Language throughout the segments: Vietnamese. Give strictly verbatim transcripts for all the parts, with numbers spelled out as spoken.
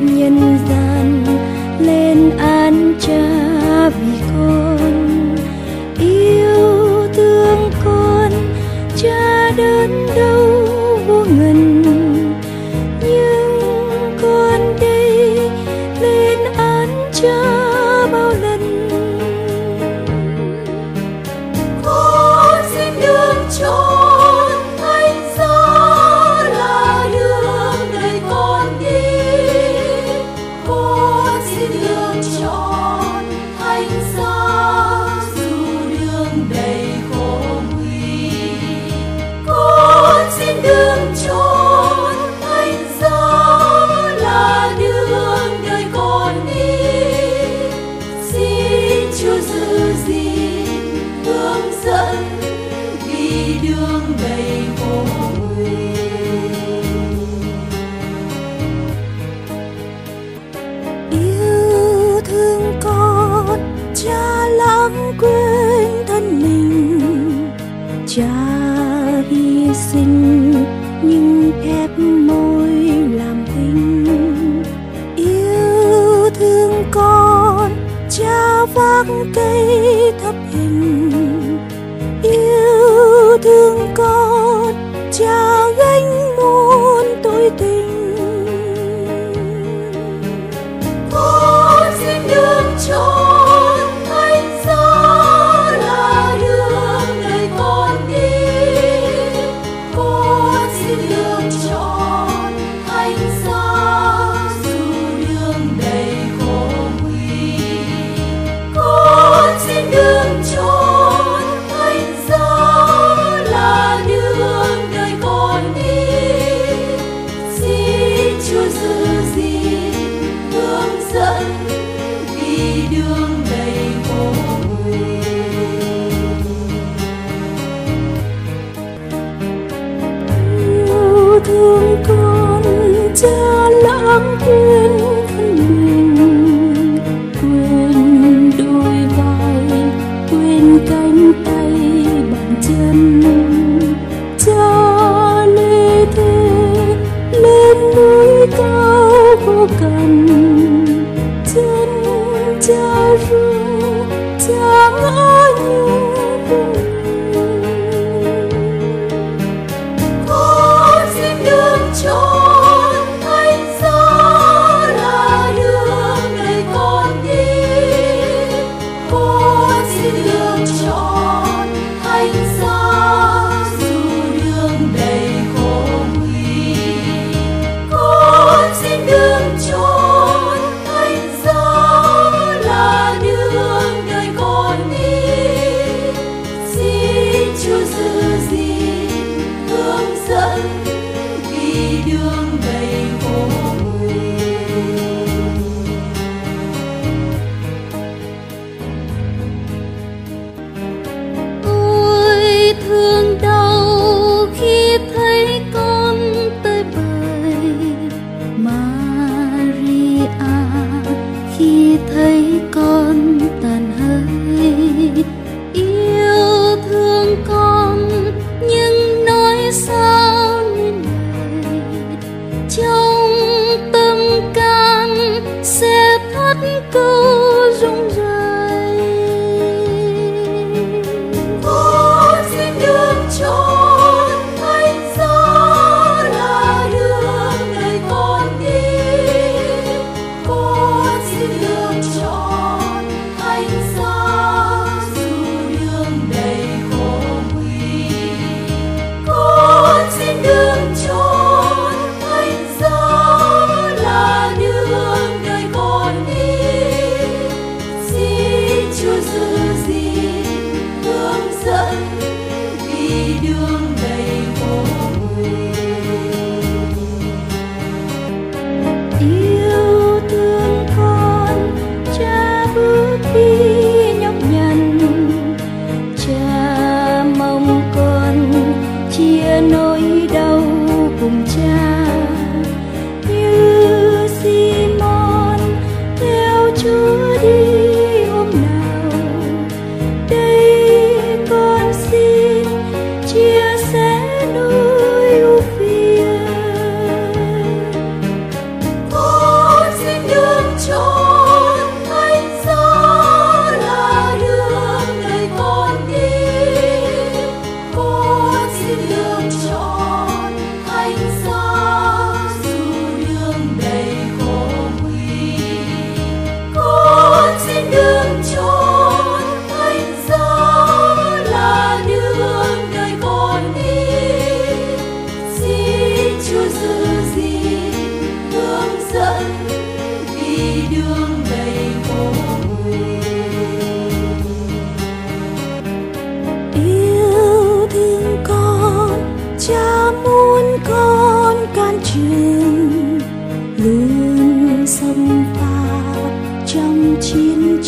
nhân gian lên án cha vì con yêu thương con. Cha đớn đau vô ngần, nhưng con đây lên án cha bao lần. Con xin đường trọn thánh giá là đường đời con đi. Con xin đường trọn thánh giá dù đường đầy khổ nguy. Con xin đường trọn thánh giá là đường đời con đi. Xin Chúa giữ gìn hướng dẫn vì đường đầy khổ nguy. Yêu thương con, cha lãng quên thân mình. Cha hy sinh nhưng ép môi làm tình. Yêu thương con, cha vác cây thắp hình. Yêu thương con, cha gánh muôn tội tình. Con xin đường trọn thánh giá là đường đời con đi. Con xin đường trọn thánh giá dù đường đầy khổ nguy. Con xin đường trọn thánh giá là đường đời con đi. Xin Chúa giữ gìn hướng dẫn vì đường đầy khổ nguy. Yêu thương con, cha lãng quên thân mình. Quên đôi vai, quên cánh tay bàn chân. Cha lê thế lên núi cao vô cần. Chân cha rơi, cha ngã nhung vô ngần. Con xin đường trọn thánh giá là đường đời con đi. Con xin đường trọn thánh giá dù đường đầy khổ nguy. Con xin đường trọn thánh giá là đường đời con đi. Xin Chúa giữ gìn hướng dẫn vì đường đầy khổ nguy. Ôi thương đau khi thấy con tới bời. Maria khi thấy con tàn hơi. Yêu thương con nhưng nói sao nên lời. Trong tâm can sẽ thắt câu rung rời. Con xin đường trọn thánh giá là đường đời con đi. Con xin đường trọn thánh giá dù đường đầy khổ nguy. Con xin đường trọn thánh giá là đường đời con đi.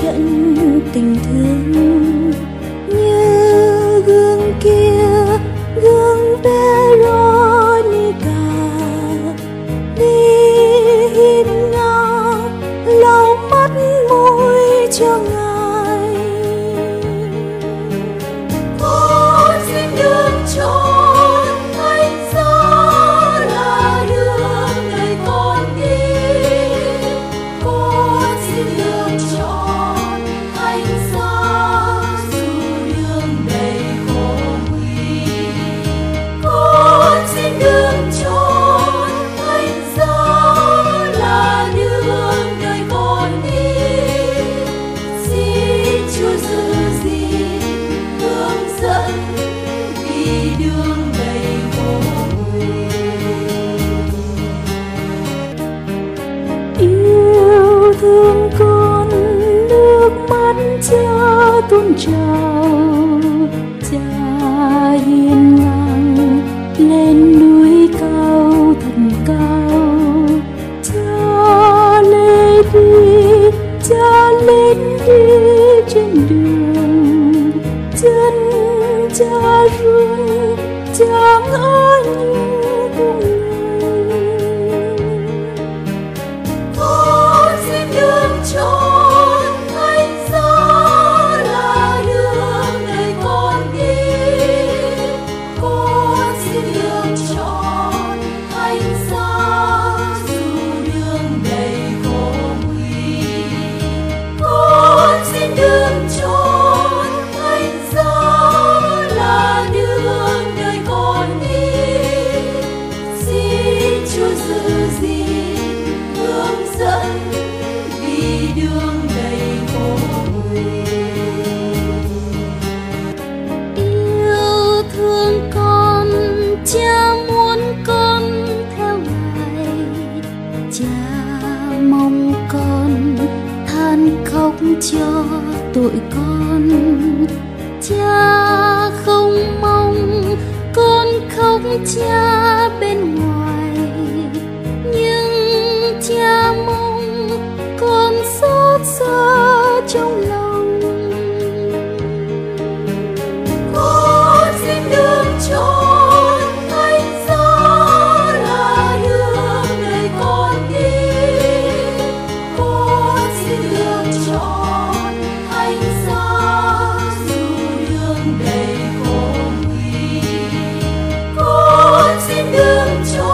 trận tình thương. Như gương kia, gương Veronica đi hiên ngang lau mắt môi cho ngài. Con xin được chọn thánh giá là đường đời con đi. Con xin được chọn thánh giá dù đường đầy khổ nguy. Con xin được chọn thánh giá là đường đời con đi. Xin Chúa giữ gìn hướng dẫn vì đường đầy khổ nguy. Yêu thương con, nước mắt cha tôn trào. Cha hiên ngang lên núi cao thật cao. Cha lên đi, cha lên đi trên đường. Chân cha run, cha ngỡ như con người. Con xin được chọn thánh giá là đường đời con đi. Con xin được chọn thánh giá dù đường đầy khổ nguy. Con xin được chọn thánh giá là đường đời con đi. Xin Chúa giữ gìn hướng dẫn vì đường đầy khổ nguy. Yêu thương con, cha muốn con theo ngài. Cha mong con than khóc cho tội con. Cha không mong con khóc cha bên ngoài, nhưng cha mong con xót xa trong lòng. Con xin được chọn thánh giá là đường đời con đi. Con xin được chọn thánh giá dù đường đầy khổ nguy. Con xin được chọn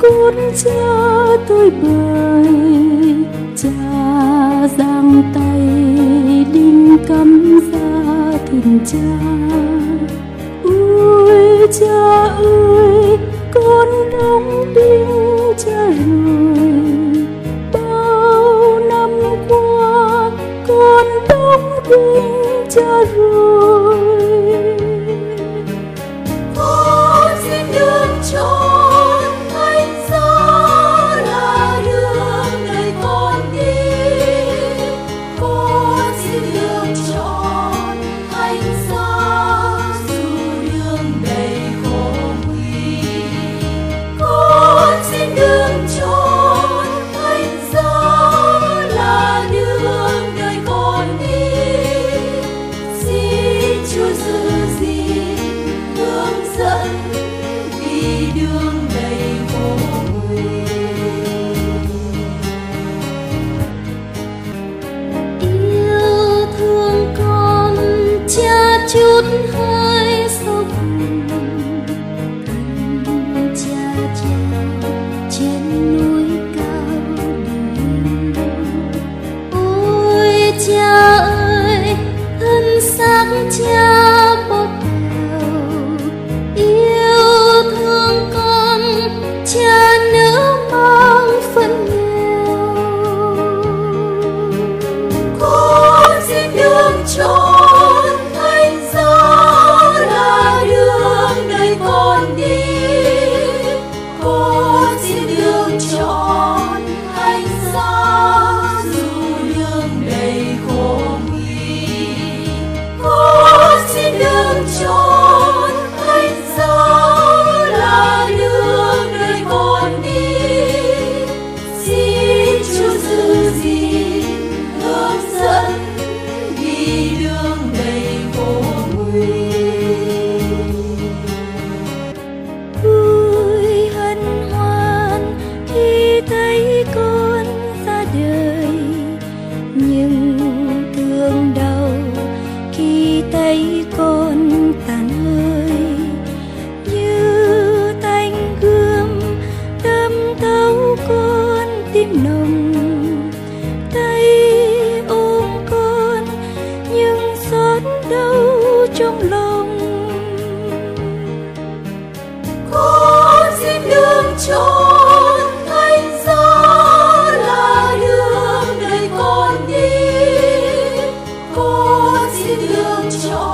con cha tôi bời, cha giang tay đinh cắm ra thìn cha. Ôi cha ơi, con đóng đinh cha rồi, bao năm qua con đóng đinh cha rồi. Con xin được chọn thánh giá là đường đời con đi. Con xin được chọn thánh giá dù đường đầy khổ nguy. Con xin được chọn thánh giá là đường đời con đi. Xin Chúa giữ gìn hướng dẫn vì đường đầy khổ nguy. Yêu thương con cha chút hơi sâu buồn, thân cha treo trên núi cao đường. Ôi cha ơi, thân xác cha bó đèo, yêu thương con cha nỡ mang phận nghèo. Con xin được chọn thánh giá là đường đời con đi. Con xin được chọn thánh giá dù đường đầy khổ nguy. Con xin được chọn thánh giá là đường đời con đi. Xin Chúa giữ gìn hướng dẫn vì đường đầy khổ nguy. Vui hân hoan khi thấy con ra đời, nhưng thương đau khi thấy con tàn hơi. Như thanh gươm đâm thấu con tim nồng, tay ôm con nhưng xót đau trong lòng. Con xin được chọn thánh giá là đường đời con đi. Con xin được chọn